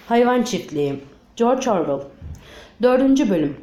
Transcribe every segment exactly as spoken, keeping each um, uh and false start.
Hayvan Çiftliği, George Orwell. Dördüncü bölüm.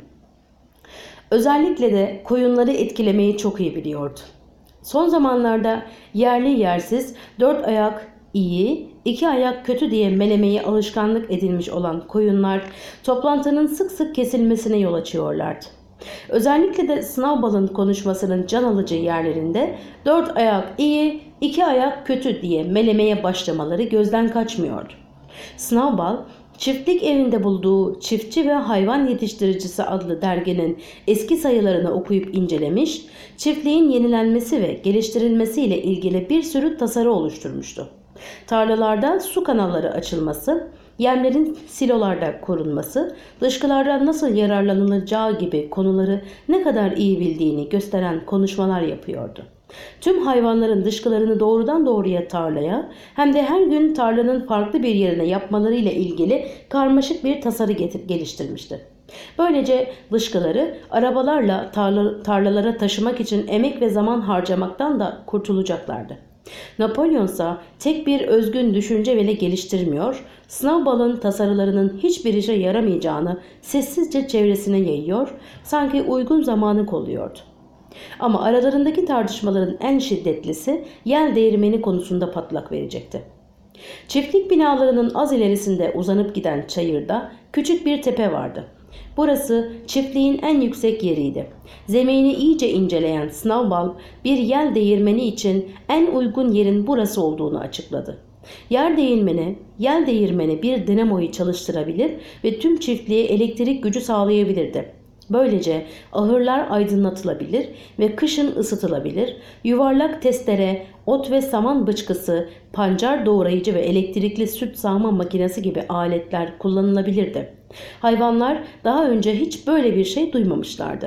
Özellikle de koyunları etkilemeyi çok iyi biliyordu. Son zamanlarda yerli yersiz dört ayak iyi, iki ayak kötü diye melemeyi alışkanlık edilmiş olan koyunlar toplantının sık sık kesilmesine yol açıyorlardı. Özellikle de Snowball'ın konuşmasının can alıcı yerlerinde dört ayak iyi, iki ayak kötü diye melemeye başlamaları gözden kaçmıyordu. Snowball, çiftlik evinde bulduğu Çiftçi ve Hayvan Yetiştiricisi adlı derginin eski sayılarını okuyup incelemiş, çiftliğin yenilenmesi ve geliştirilmesiyle ilgili bir sürü tasarı oluşturmuştu. Tarlalarda su kanalları açılması, yemlerin silolarda korunması, dışkılardan nasıl yararlanılacağı gibi konuları ne kadar iyi bildiğini gösteren konuşmalar yapıyordu. Tüm hayvanların dışkılarını doğrudan doğruya tarlaya hem de her gün tarlanın farklı bir yerine yapmalarıyla ilgili karmaşık bir tasarı getir geliştirmişti. Böylece dışkıları arabalarla tarla, tarlalara taşımak için emek ve zaman harcamaktan da kurtulacaklardı. Napolyon ise tek bir özgün düşünce bile geliştirmiyor, Snowball'ın tasarılarının hiçbir işe yaramayacağını sessizce çevresine yayıyor, sanki uygun zamanı kolluyordu. Ama aralarındaki tartışmaların en şiddetlisi yel değirmeni konusunda patlak verecekti. Çiftlik binalarının az ilerisinde uzanıp giden çayırda küçük bir tepe vardı. Burası çiftliğin en yüksek yeriydi. Zemini iyice inceleyen Snowball bir yel değirmeni için en uygun yerin burası olduğunu açıkladı. Yer değirmeni, yel değirmeni bir dinamoyu çalıştırabilir ve tüm çiftliğe elektrik gücü sağlayabilirdi. Böylece ahırlar aydınlatılabilir ve kışın ısıtılabilir, yuvarlak testere, ot ve saman bıçkısı, pancar doğrayıcı ve elektrikli süt sağma makinesi gibi aletler kullanılabilirdi. Hayvanlar daha önce hiç böyle bir şey duymamışlardı.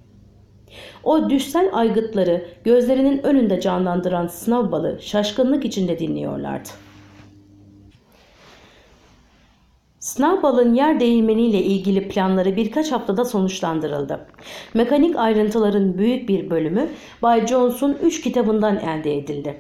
O düşsel aygıtları gözlerinin önünde canlandıran Snowball'ı şaşkınlık içinde dinliyorlardı. Snowball'ın yer değirmeniyle ilgili planları birkaç haftada sonuçlandırıldı. Mekanik ayrıntıların büyük bir bölümü Bay Jones'un üç kitabından elde edildi.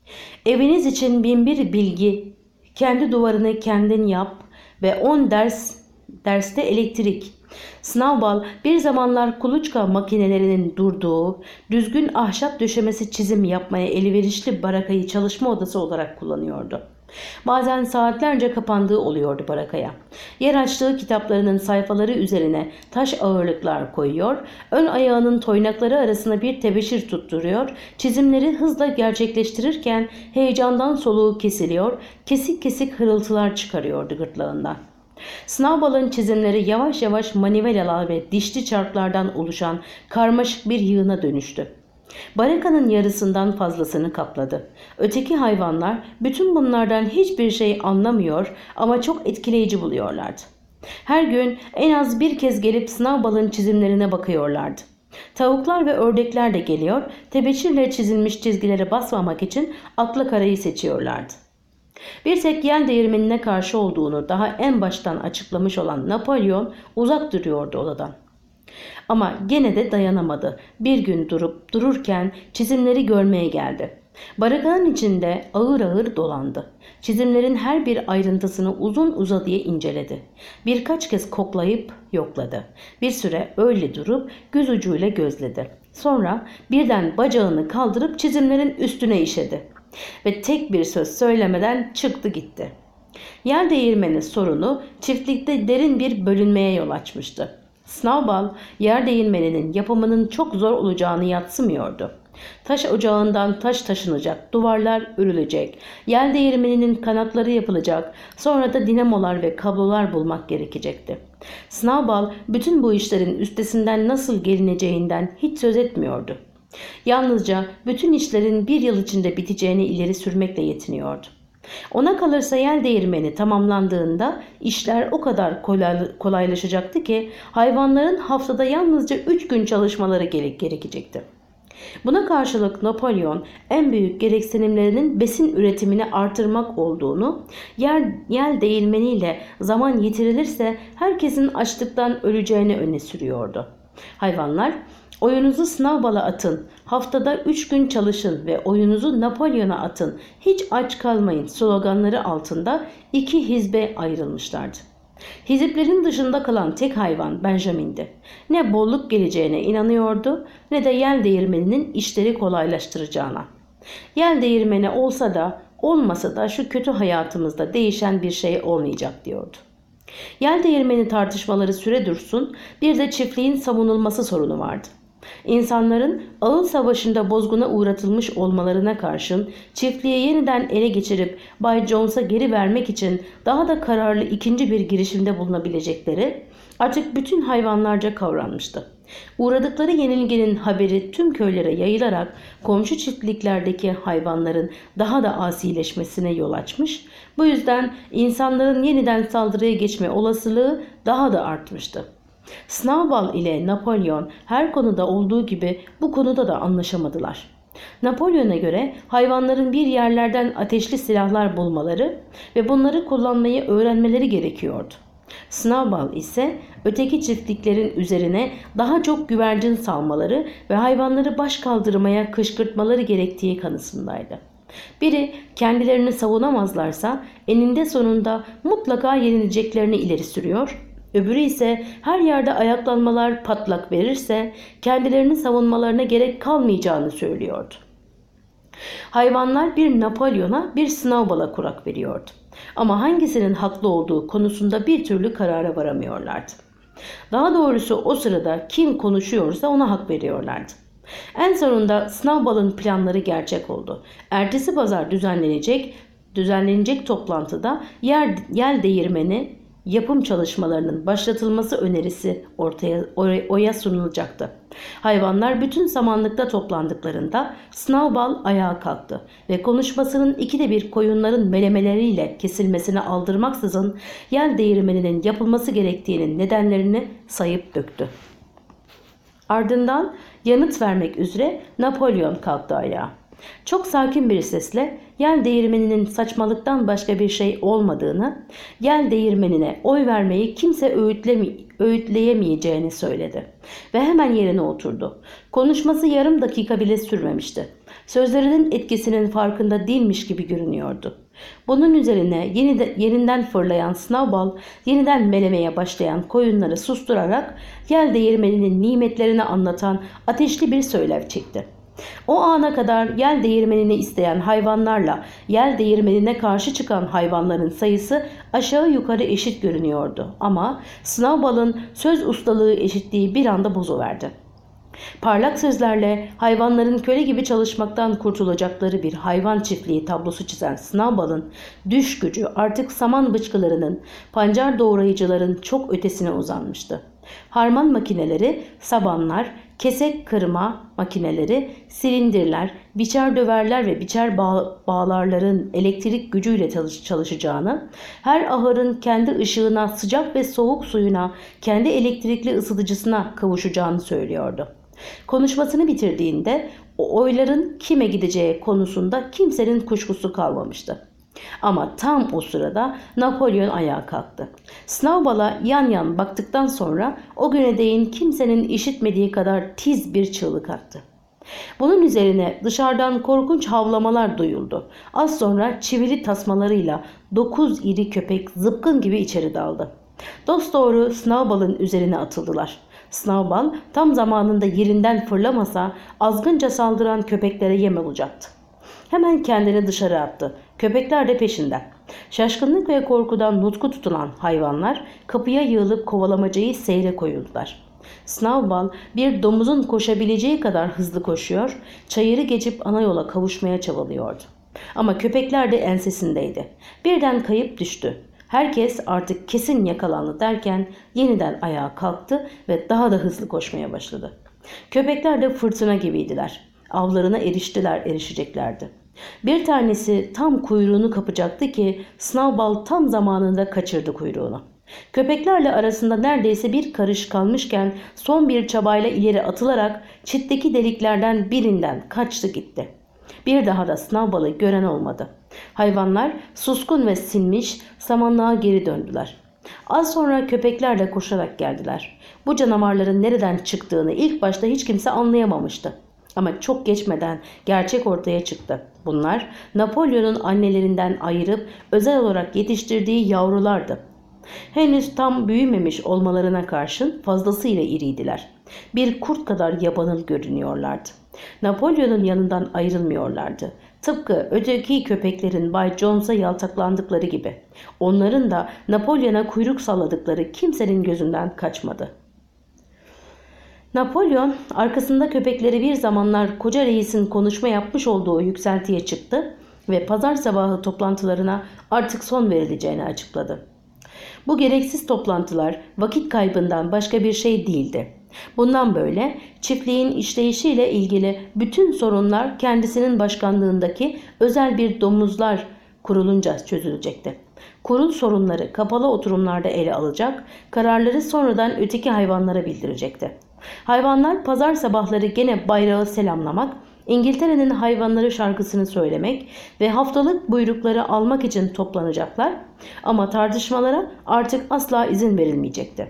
Eviniz için bin bir bilgi, kendi duvarını kendin yap ve on ders, derste elektrik. Snowball bir zamanlar kuluçka makinelerinin durduğu, düzgün ahşap döşemesi çizim yapmaya elverişli barakayı çalışma odası olarak kullanıyordu. Bazen saatlerce kapandığı oluyordu barakaya. Yer açtığı kitaplarının sayfaları üzerine taş ağırlıklar koyuyor, ön ayağının toynakları arasına bir tebeşir tutturuyor, çizimleri hızla gerçekleştirirken heyecandan soluğu kesiliyor, kesik kesik hırıltılar çıkarıyordu gırtlağından. Snowball'ın çizimleri yavaş yavaş manivelalar ve dişli çarklardan oluşan karmaşık bir yığına dönüştü. Barakanın yarısından fazlasını kapladı. Öteki hayvanlar bütün bunlardan hiçbir şey anlamıyor ama çok etkileyici buluyorlardı. Her gün en az bir kez gelip Snowball'ın çizimlerine bakıyorlardı. Tavuklar ve ördekler de geliyor, tebeşirle çizilmiş çizgilere basmamak için akla karayı seçiyorlardı. Bir tek yel değirmenine karşı olduğunu daha en baştan açıklamış olan Napolyon uzak duruyordu odadan. Ama gene de dayanamadı. Bir gün durup dururken çizimleri görmeye geldi. Barakanın içinde ağır ağır dolandı. Çizimlerin her bir ayrıntısını uzun uzadıya inceledi. Birkaç kez koklayıp yokladı. Bir süre öyle durup göz ucuyla gözledi. Sonra birden bacağını kaldırıp çizimlerin üstüne işedi. Ve tek bir söz söylemeden çıktı gitti. Yer değirmeni sorunu çiftlikte derin bir bölünmeye yol açmıştı. Snowball yer değirmeninin yapımının çok zor olacağını yadsımıyordu. Taş ocağından taş taşınacak, duvarlar örülecek, yel değirmeninin kanatları yapılacak, sonra da dinamolar ve kablolar bulmak gerekecekti. Snowball bütün bu işlerin üstesinden nasıl gelineceğinden hiç söz etmiyordu. Yalnızca bütün işlerin bir yıl içinde biteceğini ileri sürmekle yetiniyordu. Ona kalırsa yel değirmeni tamamlandığında işler o kadar kolaylaşacaktı ki hayvanların haftada yalnızca üç gün çalışmaları gerekecekti. Buna karşılık Napolyon en büyük gereksinimlerinin besin üretimini artırmak olduğunu, yer, yel değirmeniyle zaman yitirilirse herkesin açlıktan öleceğini öne sürüyordu. Hayvanlar Oyunuzu Snowball'a atın, haftada üç gün çalışın ve oyunuzu Napolyon'a atın, hiç aç kalmayın sloganları altında iki hizbe ayrılmışlardı. Hiziplerin dışında kalan tek hayvan Benjamin'di. Ne bolluk geleceğine inanıyordu ne de yel değirmeninin işleri kolaylaştıracağına. Yel değirmeni olsa da olmasa da şu kötü hayatımızda değişen bir şey olmayacak diyordu. Yel değirmeni tartışmaları süre dursun, bir de çiftliğin savunulması sorunu vardı. İnsanların Ağıl Savaşı'nda bozguna uğratılmış olmalarına karşın çiftliği yeniden ele geçirip Bay Jones'a geri vermek için daha da kararlı ikinci bir girişimde bulunabilecekleri artık bütün hayvanlarca kavranmıştı. Uğradıkları yenilginin haberi tüm köylere yayılarak komşu çiftliklerdeki hayvanların daha da asileşmesine yol açmış, bu yüzden insanların yeniden saldırıya geçme olasılığı daha da artmıştı. Snowball ile Napolyon her konuda olduğu gibi bu konuda da anlaşamadılar. Napolyon'a göre hayvanların bir yerlerden ateşli silahlar bulmaları ve bunları kullanmayı öğrenmeleri gerekiyordu. Snowball ise öteki çiftliklerin üzerine daha çok güvercin salmaları ve hayvanları baş kaldırmaya kışkırtmaları gerektiği kanısındaydı. Biri kendilerini savunamazlarsa eninde sonunda mutlaka yenileceklerini ileri sürüyor, öbürü ise her yerde ayaklanmalar patlak verirse kendilerini savunmalarına gerek kalmayacağını söylüyordu. Hayvanlar bir Napolyon'a bir Snowball'a kurak veriyordu. Ama hangisinin haklı olduğu konusunda bir türlü karara varamıyorlardı. Daha doğrusu o sırada kim konuşuyorsa ona hak veriyorlardı. En sonunda Snowball'ın planları gerçek oldu. Ertesi pazar düzenlenecek, düzenlenecek toplantıda yer, yel değirmeni yapım çalışmalarının başlatılması önerisi ortaya oya sunulacaktı. Hayvanlar bütün samanlıkta toplandıklarında Snowball ayağa kalktı ve konuşmasının ikide bir koyunların melemeleriyle kesilmesine aldırmaksızın yel değirmeninin yapılması gerektiğinin nedenlerini sayıp döktü. Ardından yanıt vermek üzere Napolyon kalktı ayağa. Çok sakin bir sesle yel değirmeninin saçmalıktan başka bir şey olmadığını, yel değirmenine oy vermeyi kimse öğütleyemeyeceğini söyledi. Ve hemen yerine oturdu. Konuşması yarım dakika bile sürmemişti. Sözlerinin etkisinin farkında değilmiş gibi görünüyordu. Bunun üzerine yeniden, yerinden fırlayan Snowball, yeniden melemeye başlayan koyunları susturarak yel değirmeninin nimetlerini anlatan ateşli bir söylev çekti. O ana kadar yel değirmenini isteyen hayvanlarla yel değirmenine karşı çıkan hayvanların sayısı aşağı yukarı eşit görünüyordu. Ama Snowball'ın söz ustalığı eşitliği bir anda bozuverdi. Parlak sözlerle hayvanların köle gibi çalışmaktan kurtulacakları bir hayvan çiftliği tablosu çizen Snowball'ın düş gücü artık saman bıçkılarının, pancar doğrayıcıların çok ötesine uzanmıştı. Harman makineleri, sabanlar, kesek kırma makineleri, silindirler, biçer döverler ve biçer bağ bağlarların elektrik gücüyle çalış çalışacağını, her ahırın kendi ışığına, sıcak ve soğuk suyuna, kendi elektrikli ısıtıcısına kavuşacağını söylüyordu. Konuşmasını bitirdiğinde o oyların kime gideceği konusunda kimsenin kuşkusu kalmamıştı. Ama tam o sırada Napolyon ayağa kalktı. Snowball'a yan yan baktıktan sonra o güne değin kimsenin işitmediği kadar tiz bir çığlık attı. Bunun üzerine dışarıdan korkunç havlamalar duyuldu. Az sonra çivili tasmalarıyla dokuz iri köpek zıpkın gibi içeri daldı. Dosdoğru Snowball'ın üzerine atıldılar. Snowball tam zamanında yerinden fırlamasa azgınca saldıran köpeklere yem olacaktı. Hemen kendini dışarı attı. Köpekler de peşinden. Şaşkınlık ve korkudan nutku tutulan hayvanlar kapıya yığılıp kovalamacayı seyre koyuldular. Snowball bir domuzun koşabileceği kadar hızlı koşuyor, çayırı geçip ana yola kavuşmaya çabalıyordu. Ama köpekler de ensesindeydi. Birden kayıp düştü. Herkes artık kesin yakalandı derken yeniden ayağa kalktı ve daha da hızlı koşmaya başladı. Köpekler de fırtına gibiydiler. Avlarına eriştiler, erişeceklerdi. Bir tanesi tam kuyruğunu kapacaktı ki Snowball tam zamanında kaçırdı kuyruğunu. Köpeklerle arasında neredeyse bir karış kalmışken son bir çabayla ileri atılarak çitteki deliklerden birinden kaçtı gitti. Bir daha da Snowball'ı gören olmadı. Hayvanlar suskun ve sinmiş samanlığa geri döndüler. Az sonra köpekler de koşarak geldiler. Bu canavarların nereden çıktığını ilk başta hiç kimse anlayamamıştı. Ama çok geçmeden gerçek ortaya çıktı. Bunlar Napolyon'un annelerinden ayırıp özel olarak yetiştirdiği yavrulardı. Henüz tam büyümemiş olmalarına karşın fazlasıyla iriydiler. Bir kurt kadar yabanıl görünüyorlardı. Napolyon'un yanından ayrılmıyorlardı. Tıpkı öteki köpeklerin Bay Jones'a yaltaklandıkları gibi. Onların da Napolyon'a kuyruk salladıkları kimsenin gözünden kaçmadı. Napolyon arkasında köpekleri bir zamanlar koca reisin konuşma yapmış olduğu yükseltiye çıktı ve pazar sabahı toplantılarına artık son verileceğini açıkladı. Bu gereksiz toplantılar vakit kaybından başka bir şey değildi. Bundan böyle çiftliğin işleyişiyle ilgili bütün sorunlar kendisinin başkanlığındaki özel bir domuzlar kurulunca çözülecekti. Kurul sorunları kapalı oturumlarda ele alacak, kararları sonradan öteki hayvanlara bildirecekti. Hayvanlar pazar sabahları gene bayrağı selamlamak, İngiltere'nin hayvanları şarkısını söylemek ve haftalık buyrukları almak için toplanacaklar ama tartışmalara artık asla izin verilmeyecekti.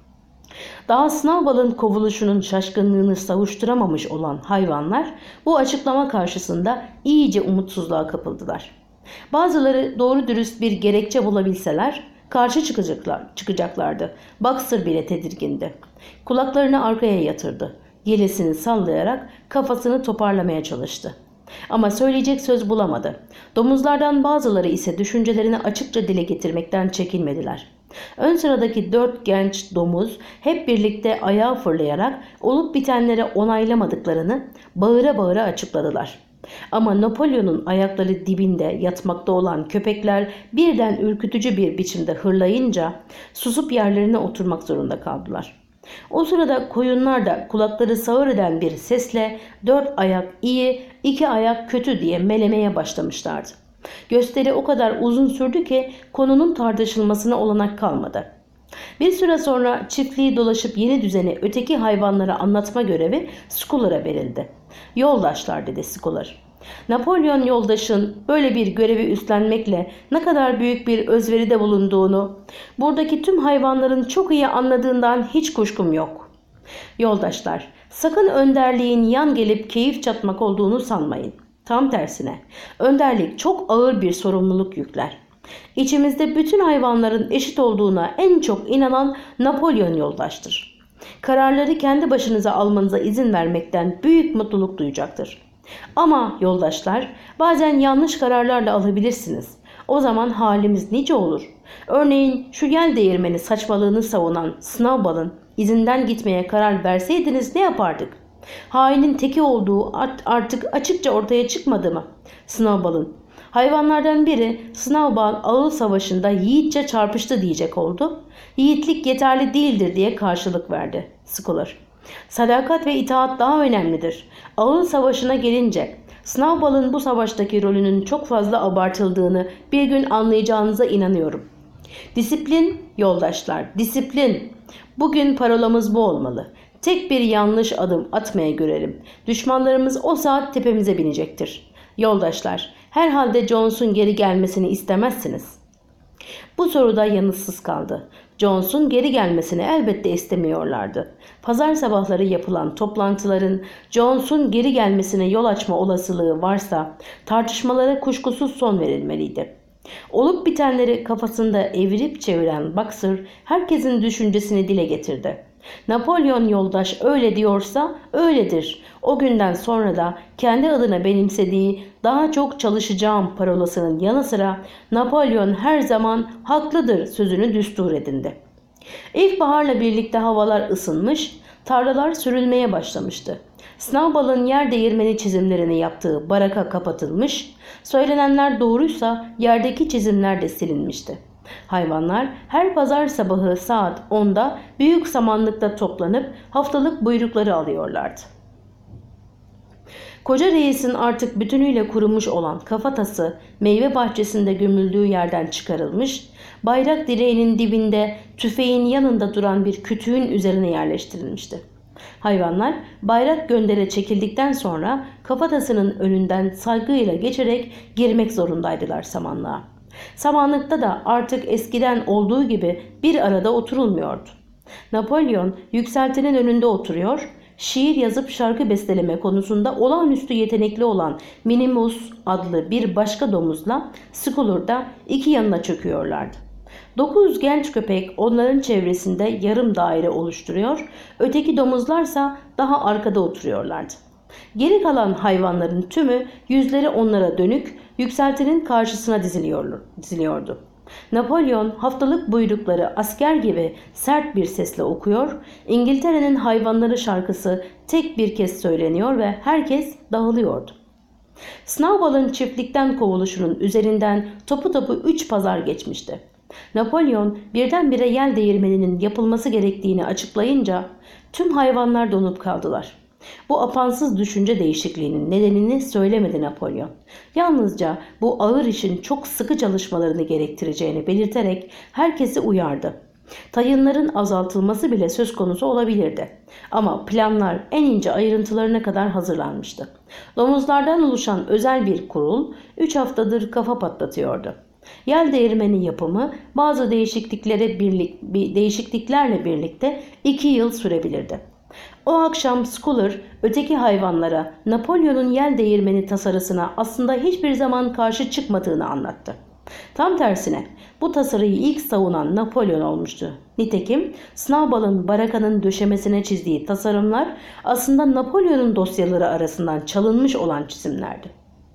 Daha Snowball'ın kovuluşunun şaşkınlığını savuşturamamış olan hayvanlar bu açıklama karşısında iyice umutsuzluğa kapıldılar. Bazıları doğru dürüst bir gerekçe bulabilseler karşı çıkacaklar, çıkacaklardı. Boxer bile tedirgindi. Kulaklarını arkaya yatırdı. Yelesini sallayarak kafasını toparlamaya çalıştı. Ama söyleyecek söz bulamadı. Domuzlardan bazıları ise düşüncelerini açıkça dile getirmekten çekinmediler. Ön sıradaki dört genç domuz hep birlikte ayağa fırlayarak olup bitenleri onaylamadıklarını bağıra bağıra açıkladılar. Ama Napolyon'un ayakları dibinde yatmakta olan köpekler birden ürkütücü bir biçimde hırlayınca susup yerlerine oturmak zorunda kaldılar. O sırada koyunlar da kulakları sağır eden bir sesle dört ayak iyi, iki ayak kötü diye melemeye başlamışlardı. Gösteri o kadar uzun sürdü ki konunun tartışılmasına olanak kalmadı. Bir süre sonra çiftliği dolaşıp yeni düzeni öteki hayvanlara anlatma görevi Schuyler'a verildi. Yoldaşlar dedi Schuyler. Napolyon yoldaşın böyle bir görevi üstlenmekle ne kadar büyük bir özveride bulunduğunu buradaki tüm hayvanların çok iyi anladığından hiç kuşkum yok. Yoldaşlar, sakın önderliğin yan gelip keyif çatmak olduğunu sanmayın. Tam tersine, önderlik çok ağır bir sorumluluk yükler. İçimizde bütün hayvanların eşit olduğuna en çok inanan Napolyon yoldaştır. Kararları kendi başınıza almanıza izin vermekten büyük mutluluk duyacaktır. Ama yoldaşlar, bazen yanlış kararlarla alabilirsiniz. O zaman halimiz nice olur. Örneğin şu yel değirmeni saçmalığını savunan Snowball'ın izinden gitmeye karar verseydiniz ne yapardık? Hainin teki olduğu artık açıkça ortaya çıkmadı mı? Snowball'ın. Hayvanlardan biri Snowball ağıl savaşında yiğitçe çarpıştı diyecek oldu. Yiğitlik yeterli değildir diye karşılık verdi Schuyler. Sadakat ve itaat daha önemlidir. Ağıl savaşına gelince Snowball'ın bu savaştaki rolünün çok fazla abartıldığını bir gün anlayacağınıza inanıyorum. Disiplin yoldaşlar, disiplin. Bugün parolamız bu olmalı. Tek bir yanlış adım atmaya görelim. Düşmanlarımız o saat tepemize binecektir. Yoldaşlar, herhalde Jones'un geri gelmesini istemezsiniz. Bu soruda yanıtsız kaldı. Jones'un geri gelmesini elbette istemiyorlardı. Pazar sabahları yapılan toplantıların Jones'un geri gelmesine yol açma olasılığı varsa tartışmalara kuşkusuz son verilmeliydi. Olup bitenleri kafasında evirip çeviren Boxer herkesin düşüncesini dile getirdi. Napolyon yoldaş öyle diyorsa öyledir. O günden sonra da kendi adına benimsediği daha çok çalışacağım parolasının yanı sıra Napolyon her zaman haklıdır sözünü düstur edindi. İlkbaharla birlikte havalar ısınmış, tarlalar sürülmeye başlamıştı. Snowball'ın yer değirmeni çizimlerini yaptığı baraka kapatılmış, söylenenler doğruysa yerdeki çizimler de silinmişti. Hayvanlar her pazar sabahı saat onda büyük samanlıkta toplanıp haftalık buyrukları alıyorlardı. Koca reisin artık bütünüyle kurumuş olan kafatası meyve bahçesinde gömüldüğü yerden çıkarılmış, bayrak direğinin dibinde tüfeğin yanında duran bir kütüğün üzerine yerleştirilmişti. Hayvanlar bayrak göndere çekildikten sonra kafatasının önünden saygıyla geçerek girmek zorundaydılar samanlığa. Samanlıkta da artık eskiden olduğu gibi bir arada oturulmuyordu. Napolyon yükseltinin önünde oturuyor, şiir yazıp şarkı besteleme konusunda olağanüstü yetenekli olan Minimus adlı bir başka domuzla Skulur da iki yanına çöküyorlardı. Dokuz genç köpek onların çevresinde yarım daire oluşturuyor, öteki domuzlarsa daha arkada oturuyorlardı. Geri kalan hayvanların tümü yüzleri onlara dönük yükseltinin karşısına diziliyordu. Napolyon haftalık buyrukları asker gibi sert bir sesle okuyor, İngiltere'nin hayvanları şarkısı tek bir kez söyleniyor ve herkes dağılıyordu. Snowball'ın çiftlikten kovuluşunun üzerinden topu topu üç pazar geçmişti. Napolyon birdenbire yel değirmeninin yapılması gerektiğini açıklayınca tüm hayvanlar donup kaldılar. Bu apansız düşünce değişikliğinin nedenini söylemedi Napolyon. Yalnızca bu ağır işin çok sıkı çalışmalarını gerektireceğini belirterek herkesi uyardı. Tayınların azaltılması bile söz konusu olabilirdi. Ama planlar en ince ayrıntılarına kadar hazırlanmıştı. Domuzlardan oluşan özel bir kurul üç haftadır kafa patlatıyordu. Yel değirmeni yapımı bazı değişikliklere birlik, değişikliklerle birlikte iki yıl sürebilirdi. O akşam Skulur öteki hayvanlara Napolyon'un yel değirmeni tasarısına aslında hiçbir zaman karşı çıkmadığını anlattı. Tam tersine bu tasarıyı ilk savunan Napolyon olmuştu. Nitekim Snowball'ın barakanın döşemesine çizdiği tasarımlar aslında Napolyon'un dosyaları arasından çalınmış olan çizimlerdi.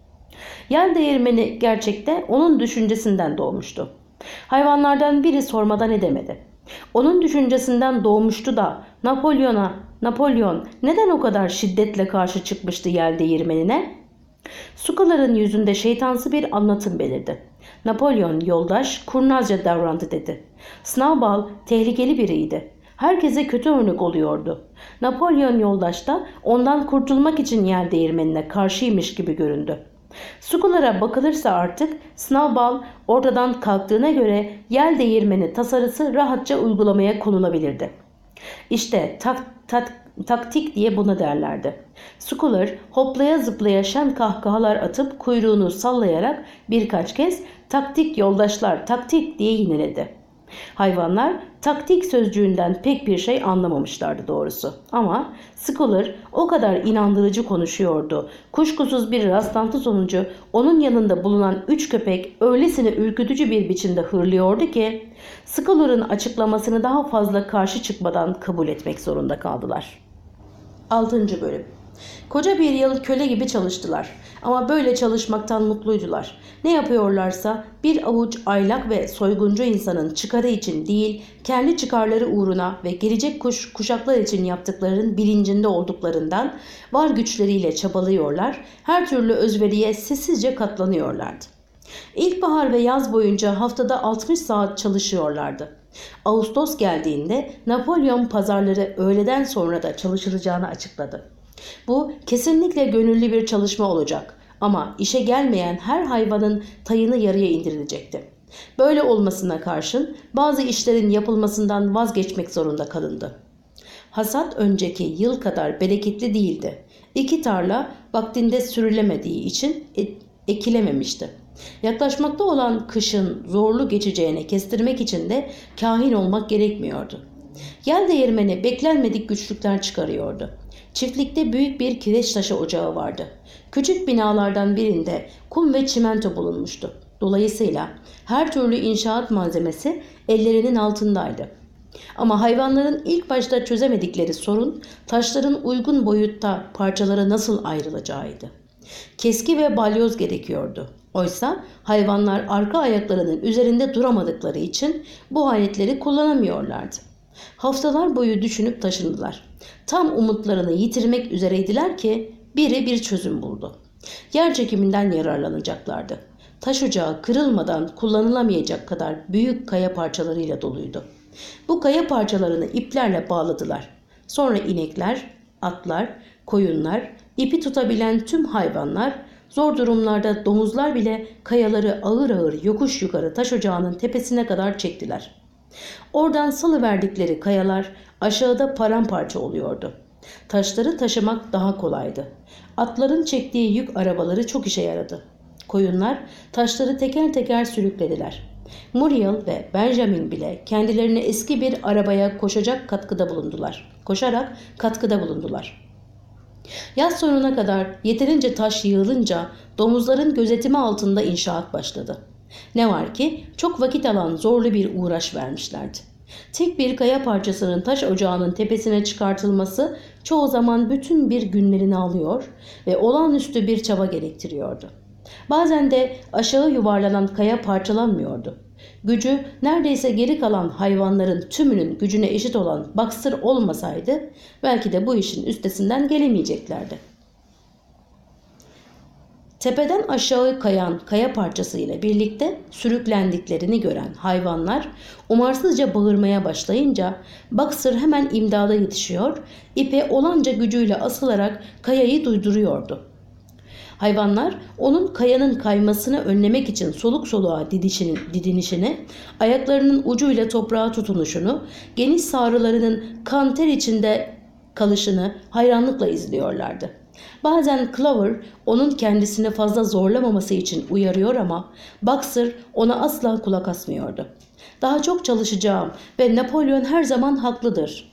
Yel değirmeni gerçekte onun düşüncesinden doğmuştu. Hayvanlardan biri sormadan edemedi. Onun düşüncesinden doğmuştu da Napolyon'a, Napolyon neden o kadar şiddetle karşı çıkmıştı yel değirmenine? Sukaların yüzünde şeytansı bir anlatım belirdi. Napolyon yoldaş kurnazca davrandı dedi. Snowball tehlikeli biriydi. Herkese kötü örnek oluyordu. Napolyon yoldaş da ondan kurtulmak için yel değirmenine karşıymış gibi göründü. Sukulara bakılırsa artık Snowball ortadan kalktığına göre yel değirmeni tasarısı rahatça uygulamaya konulabilirdi. İşte tak, tak, taktik diye buna derlerdi. Skulur hoplaya zıplaya şen kahkahalar atıp kuyruğunu sallayarak birkaç kez taktik yoldaşlar taktik diye yineledi. Hayvanlar taktik sözcüğünden pek bir şey anlamamışlardı doğrusu. Ama Skulur o kadar inandırıcı konuşuyordu. Kuşkusuz bir rastlantı sonucu onun yanında bulunan üç köpek öylesine ürkütücü bir biçimde hırlıyordu ki Skulur'un açıklamasını daha fazla karşı çıkmadan kabul etmek zorunda kaldılar. altıncı bölüm. Koca bir yıl köle gibi çalıştılar ama böyle çalışmaktan mutluydular. Ne yapıyorlarsa bir avuç aylak ve soyguncu insanın çıkarı için değil, kendi çıkarları uğruna ve gelecek kuş, kuşaklar için yaptıklarının bilincinde olduklarından var güçleriyle çabalıyorlar, her türlü özveriye sessizce katlanıyorlardı. İlkbahar ve yaz boyunca haftada altmış saat çalışıyorlardı. Ağustos geldiğinde Napolyon pazarları öğleden sonra da çalışılacağını açıkladı. Bu kesinlikle gönüllü bir çalışma olacak ama işe gelmeyen her hayvanın tayını yarıya indirilecekti. Böyle olmasına karşın bazı işlerin yapılmasından vazgeçmek zorunda kalındı. Hasat önceki yıl kadar bereketli değildi. İki tarla vaktinde sürülemediği için ekilememişti. Yaklaşmakta olan kışın zorlu geçeceğini kestirmek için de kahin olmak gerekmiyordu. Yel değirmeni beklenmedik güçlükler çıkarıyordu. Çiftlikte büyük bir kireç taşı ocağı vardı. Küçük binalardan birinde kum ve çimento bulunmuştu. Dolayısıyla her türlü inşaat malzemesi ellerinin altındaydı. Ama hayvanların ilk başta çözemedikleri sorun taşların uygun boyutta parçalara nasıl ayrılacağıydı. Keski ve balyoz gerekiyordu. Oysa hayvanlar arka ayaklarının üzerinde duramadıkları için bu aletleri kullanamıyorlardı. Haftalar boyu düşünüp taşındılar. Tam umutlarını yitirmek üzereydiler ki biri bir çözüm buldu. Yer çekiminden yararlanacaklardı. Taş ocağı kırılmadan kullanılamayacak kadar büyük kaya parçalarıyla doluydu. Bu kaya parçalarını iplerle bağladılar. Sonra inekler, atlar, koyunlar, ipi tutabilen tüm hayvanlar, zor durumlarda domuzlar bile kayaları ağır ağır yokuş yukarı taş ocağının tepesine kadar çektiler. Oradan salıverdikleri kayalar aşağıda paramparça oluyordu. Taşları taşımak daha kolaydı. Atların çektiği yük arabaları çok işe yaradı. Koyunlar taşları teker teker sürüklediler. Muriel ve Benjamin bile kendilerine eski bir arabaya koşacak katkıda bulundular. Koşarak katkıda bulundular. Yaz sonuna kadar yeterince taş yığılınca domuzların gözetimi altında inşaat başladı. Ne var ki çok vakit alan zorlu bir uğraş vermişlerdi. Tek bir kaya parçasının taş ocağının tepesine çıkartılması çoğu zaman bütün bir günlerini alıyor ve olağanüstü bir çaba gerektiriyordu. Bazen de aşağı yuvarlanan kaya parçalanmıyordu. Gücü neredeyse geri kalan hayvanların tümünün gücüne eşit olan Baxter olmasaydı belki de bu işin üstesinden gelemeyeceklerdi. Tepeden aşağı kayan kaya parçası ile birlikte sürüklendiklerini gören hayvanlar umarsızca bağırmaya başlayınca Baxter hemen imdada yetişiyor, ipe olanca gücüyle asılarak kayayı duyduruyordu. Hayvanlar onun kayanın kaymasını önlemek için soluk soluğa didişini, didinişini, ayaklarının ucuyla toprağa tutunuşunu, geniş sağrılarının kan ter içinde kalışını hayranlıkla izliyorlardı. Bazen Clover onun kendisini fazla zorlamaması için uyarıyor ama Baxter ona asla kulak asmıyordu. Daha çok çalışacağım ve Napolyon her zaman haklıdır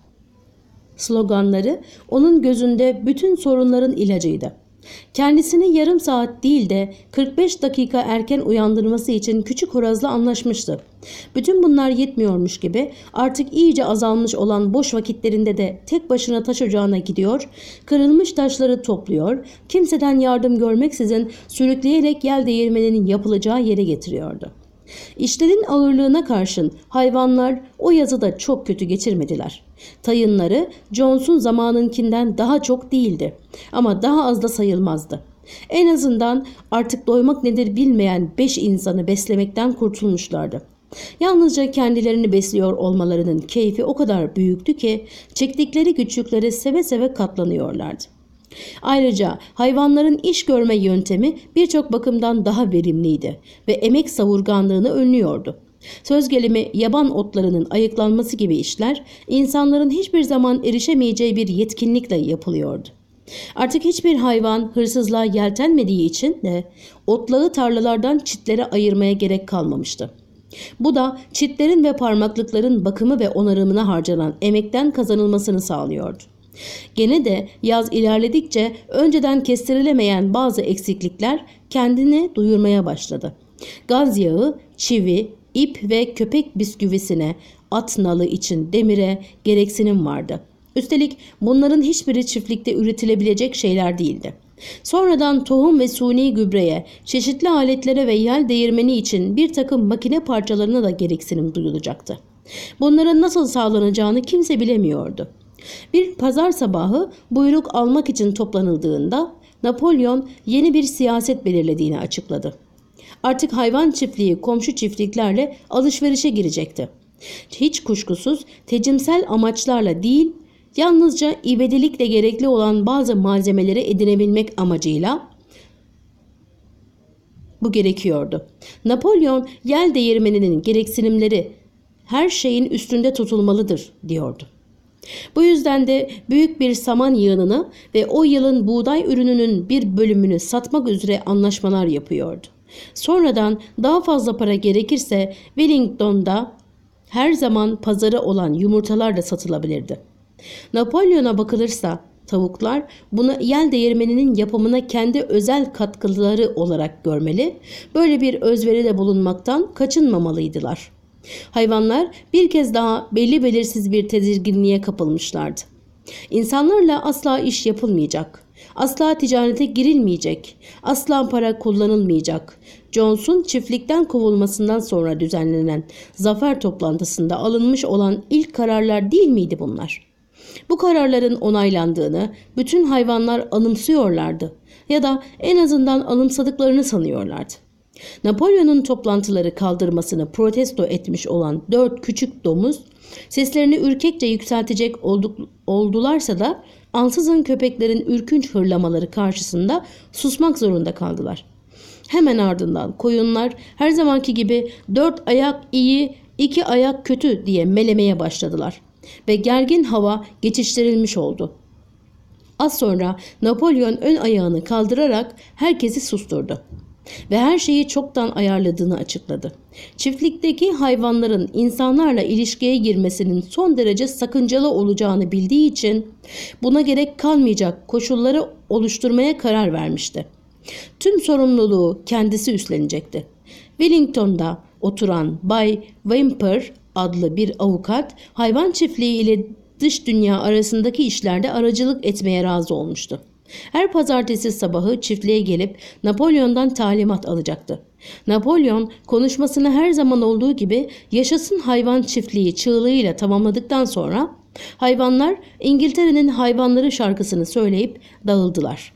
sloganları onun gözünde bütün sorunların ilacıydı. Kendisini yarım saat değil de kırk beş dakika erken uyandırması için küçük horozla anlaşmıştı. Bütün bunlar yetmiyormuş gibi artık iyice azalmış olan boş vakitlerinde de tek başına taş ocağına gidiyor, kırılmış taşları topluyor, kimseden yardım görmeksizin sürükleyerek yel değirmeninin yapılacağı yere getiriyordu. İşlerin ağırlığına karşın hayvanlar o yazıda çok kötü geçirmediler. Tayınları Jones'un zamanınkinden daha çok değildi ama daha az da sayılmazdı. En azından artık doymak nedir bilmeyen beş insanı beslemekten kurtulmuşlardı. Yalnızca kendilerini besliyor olmalarının keyfi o kadar büyüktü ki çektikleri güçlüklere seve seve katlanıyorlardı. Ayrıca hayvanların iş görme yöntemi birçok bakımdan daha verimliydi ve emek savurganlığını önlüyordu. Söz gelimi yaban otlarının ayıklanması gibi işler insanların hiçbir zaman erişemeyeceği bir yetkinlikle yapılıyordu. Artık hiçbir hayvan hırsızlığa yeltenmediği için de otlağı tarlalardan çitlere ayırmaya gerek kalmamıştı. Bu da çitlerin ve parmaklıkların bakımı ve onarımına harcanan emekten kazanılmasını sağlıyordu. Gene de yaz ilerledikçe önceden kestirilemeyen bazı eksiklikler kendini duyurmaya başladı. Gaz yağı, çivi, ip ve köpek bisküvisine, at nalı için demire gereksinim vardı. Üstelik bunların hiçbiri çiftlikte üretilebilecek şeyler değildi. Sonradan tohum ve suni gübreye, çeşitli aletlere ve yel değirmeni için bir takım makine parçalarına da gereksinim duyulacaktı. Bunların nasıl sağlanacağını kimse bilemiyordu. Bir pazar sabahı buyruk almak için toplanıldığında Napolyon yeni bir siyaset belirlediğini açıkladı. Artık hayvan çiftliği komşu çiftliklerle alışverişe girecekti. Hiç kuşkusuz tecimsel amaçlarla değil, yalnızca ivedilikle gerekli olan bazı malzemeleri edinebilmek amacıyla bu gerekiyordu. Napolyon yel değirmeninin gereksinimleri her şeyin üstünde tutulmalıdır diyordu. Bu yüzden de büyük bir saman yığınını ve o yılın buğday ürününün bir bölümünü satmak üzere anlaşmalar yapıyordu. Sonradan daha fazla para gerekirse Wellington'da her zaman pazarı olan yumurtalar da satılabilirdi. Napolyon'a bakılırsa tavuklar bunu yel değirmeninin yapımına kendi özel katkıları olarak görmeli, böyle bir özveride bulunmaktan kaçınmamalıydılar. Hayvanlar bir kez daha belli belirsiz bir tedirginliğe kapılmışlardı. İnsanlarla asla iş yapılmayacak, asla ticarete girilmeyecek, asla para kullanılmayacak. Jones'un çiftlikten kovulmasından sonra düzenlenen zafer toplantısında alınmış olan ilk kararlar değil miydi bunlar? Bu kararların onaylandığını bütün hayvanlar anımsıyorlardı ya da en azından anımsadıklarını sanıyorlardı. Napolyon'un toplantıları kaldırmasını protesto etmiş olan dört küçük domuz seslerini ürkekçe yükseltecek olduk, oldularsa da ansızın köpeklerin ürkünç hırlamaları karşısında susmak zorunda kaldılar. Hemen ardından koyunlar her zamanki gibi dört ayak iyi, iki ayak kötü diye melemeye başladılar ve gergin hava geçiştirilmiş oldu. Az sonra Napolyon ön ayağını kaldırarak herkesi susturdu. ve her şeyi çoktan ayarladığını açıkladı. Çiftlikteki hayvanların insanlarla ilişkiye girmesinin son derece sakıncalı olacağını bildiği için buna gerek kalmayacak koşulları oluşturmaya karar vermişti. Tüm sorumluluğu kendisi üstlenecekti. Wellington'da oturan Bay Whymper adlı bir avukat hayvan çiftliği ile dış dünya arasındaki işlerde aracılık etmeye razı olmuştu. Her pazartesi sabahı çiftliğe gelip Napolyon'dan talimat alacaktı. Napolyon konuşmasını her zaman olduğu gibi "Yaşasın hayvan çiftliği" çığlığıyla tamamladıktan sonra hayvanlar İngiltere'nin hayvanları şarkısını söyleyip dağıldılar.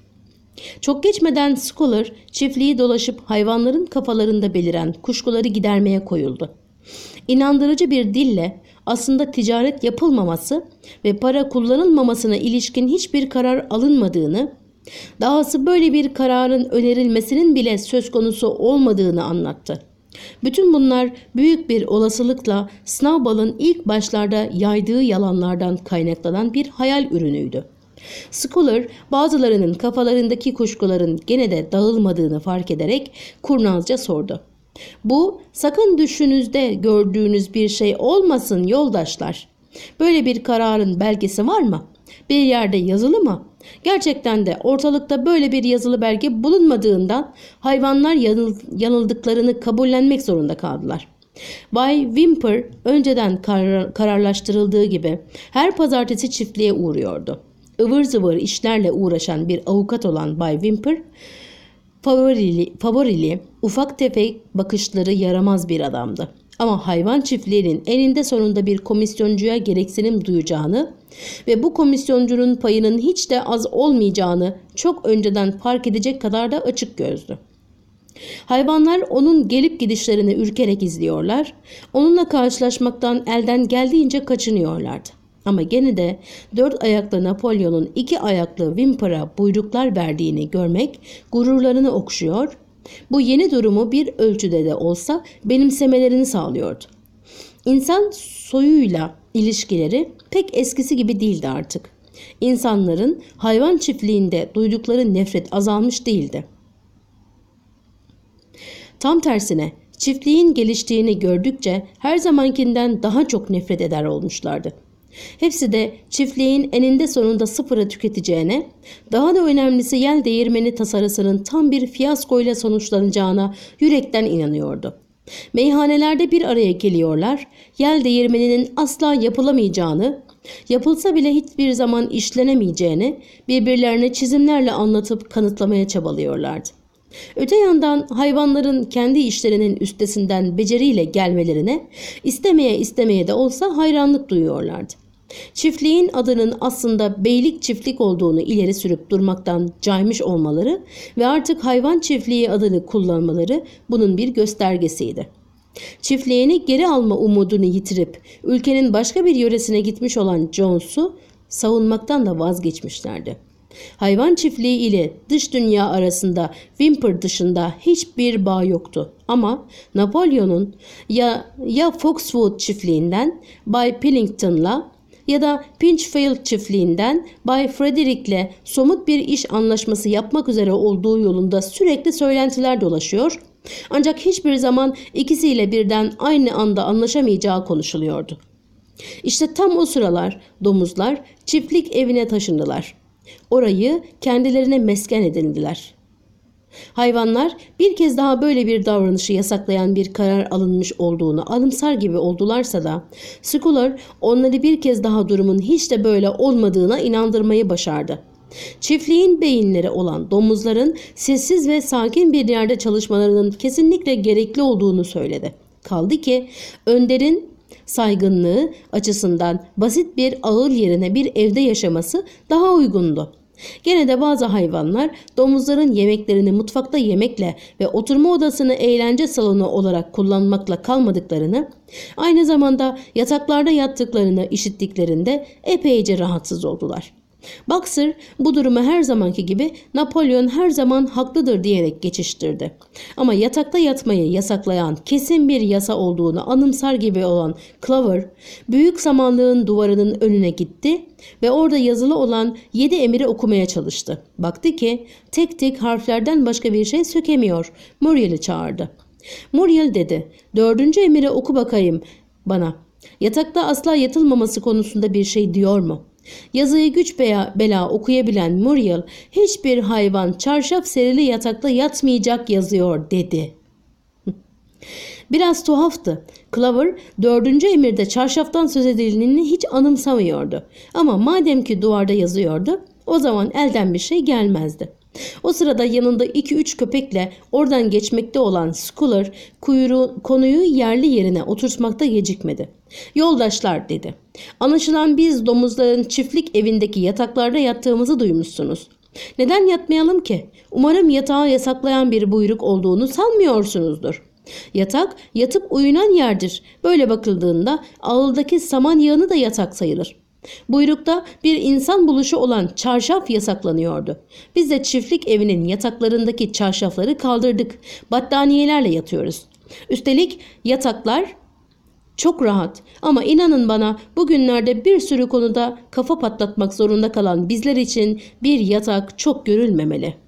Çok geçmeden Schuyler çiftliği dolaşıp hayvanların kafalarında beliren kuşkuları gidermeye koyuldu. İnandırıcı bir dille aslında ticaret yapılmaması ve para kullanılmamasına ilişkin hiçbir karar alınmadığını, dahası böyle bir kararın önerilmesinin bile söz konusu olmadığını anlattı. Bütün bunlar büyük bir olasılıkla Snowball'ın ilk başlarda yaydığı yalanlardan kaynaklanan bir hayal ürünüydü. Schuyler bazılarının kafalarındaki kuşkuların gene de dağılmadığını fark ederek kurnazca sordu. "Bu sakın düşününüzde gördüğünüz bir şey olmasın yoldaşlar. Böyle bir kararın belgesi var mı? Bir yerde yazılı mı?" Gerçekten de ortalıkta böyle bir yazılı belge bulunmadığından hayvanlar yanıl yanıldıklarını kabullenmek zorunda kaldılar. Bay Whymper önceden karar kararlaştırıldığı gibi her pazartesi çiftliğe uğruyordu. Ivır zıvır işlerle uğraşan bir avukat olan Bay Whymper, favorili, favorili ufak tefek bakışları yaramaz bir adamdı. Ama hayvan çiftliğinin eninde sonunda bir komisyoncuya gereksinim duyacağını ve bu komisyoncunun payının hiç de az olmayacağını çok önceden fark edecek kadar da açık gözlü. Hayvanlar onun gelip gidişlerini ürkerek izliyorlar, onunla karşılaşmaktan elden geldiğince kaçınıyorlardı. Ama gene de dört ayaklı Napolyon'un iki ayaklı Whymper'a buyruklar verdiğini görmek gururlarını okşuyor, bu yeni durumu bir ölçüde de olsa benimsemelerini sağlıyordu. İnsan soyuyla ilişkileri pek eskisi gibi değildi artık. İnsanların hayvan çiftliğinde duydukları nefret azalmış değildi. Tam tersine çiftliğin geliştiğini gördükçe her zamankinden daha çok nefret eder olmuşlardı. Hepsi de çiftliğin eninde sonunda sıfıra tüketeceğine, daha da önemlisi yel değirmeni tasarısının tam bir fiyaskoyla sonuçlanacağına yürekten inanıyordu. Meyhanelerde bir araya geliyorlar, yel değirmeninin asla yapılamayacağını, yapılsa bile hiçbir zaman işlenemeyeceğini birbirlerine çizimlerle anlatıp kanıtlamaya çabalıyorlardı. Öte yandan hayvanların kendi işlerinin üstesinden beceriyle gelmelerine istemeye istemeye de olsa hayranlık duyuyorlardı. Çiftliğin adının aslında beylik çiftlik olduğunu ileri sürüp durmaktan caymış olmaları ve artık hayvan çiftliği adını kullanmaları bunun bir göstergesiydi. Çiftliğini geri alma umudunu yitirip ülkenin başka bir yöresine gitmiş olan Jones'u savunmaktan da vazgeçmişlerdi. Hayvan çiftliği ile dış dünya arasında Whymper dışında hiçbir bağ yoktu. Ama Napolyon'un ya ya Foxwood çiftliğinden Bay Pillington'la ya da Pinchfield çiftliğinden Bay Frederick'le somut bir iş anlaşması yapmak üzere olduğu yolunda sürekli söylentiler dolaşıyor. Ancak hiçbir zaman ikisiyle birden aynı anda anlaşamayacağı konuşuluyordu. İşte tam o sıralar domuzlar çiftlik evine taşındılar. Orayı kendilerine mesken edindiler. Hayvanlar bir kez daha böyle bir davranışı yasaklayan bir karar alınmış olduğunu anımsar gibi oldularsa da Schuyler onları bir kez daha durumun hiç de böyle olmadığına inandırmayı başardı. Çiftliğin beyinleri olan domuzların sessiz ve sakin bir yerde çalışmalarının kesinlikle gerekli olduğunu söyledi. Kaldı ki önderin saygınlığı açısından basit bir ağıl yerine bir evde yaşaması daha uygundu. Gene de bazı hayvanlar domuzların yemeklerini mutfakta yemekle ve oturma odasını eğlence salonu olarak kullanmakla kalmadıklarını, aynı zamanda yataklarda yattıklarını işittiklerinde epeyce rahatsız oldular. Boxer bu durumu her zamanki gibi Napolyon her zaman haklıdır diyerek geçiştirdi. Ama yatakta yatmayı yasaklayan kesin bir yasa olduğunu anımsar gibi olan Clover, büyük samanlığın duvarının önüne gitti ve orada yazılı olan yedi emiri okumaya çalıştı. Baktı ki tek tek harflerden başka bir şey sökemiyor. Muriel'i çağırdı. Muriel dedi, dördüncü emiri oku bakayım bana. Yatakta asla yatılmaması konusunda bir şey diyor mu? Yazıyı güç bela, bela okuyabilen Muriel, hiçbir hayvan çarşaf serili yatakta yatmayacak yazıyor dedi. Biraz tuhaftı. Clover dördüncü emirde çarşaftan söz edildiğini hiç anımsamıyordu. Ama madem ki duvarda yazıyordu, o zaman elden bir şey gelmezdi. O sırada yanında iki üç köpekle oradan geçmekte olan Schuyler kuyruğu, konuyu yerli yerine oturtmakta gecikmedi. Yoldaşlar dedi. Anlaşılan biz domuzların çiftlik evindeki yataklarda yattığımızı duymuşsunuz. Neden yatmayalım ki? Umarım yatağı yasaklayan bir buyruk olduğunu sanmıyorsunuzdur. Yatak yatıp uyunan yerdir. Böyle bakıldığında ağıldaki saman yağını da yatak sayılır. Buyrukta bir insan buluşu olan çarşaf yasaklanıyordu. Biz de çiftlik evinin yataklarındaki çarşafları kaldırdık. Battaniyelerle yatıyoruz. Üstelik yataklar çok rahat, ama inanın bana bugünlerde bir sürü konuda kafa patlatmak zorunda kalan bizler için bir yatak çok görülmemeli.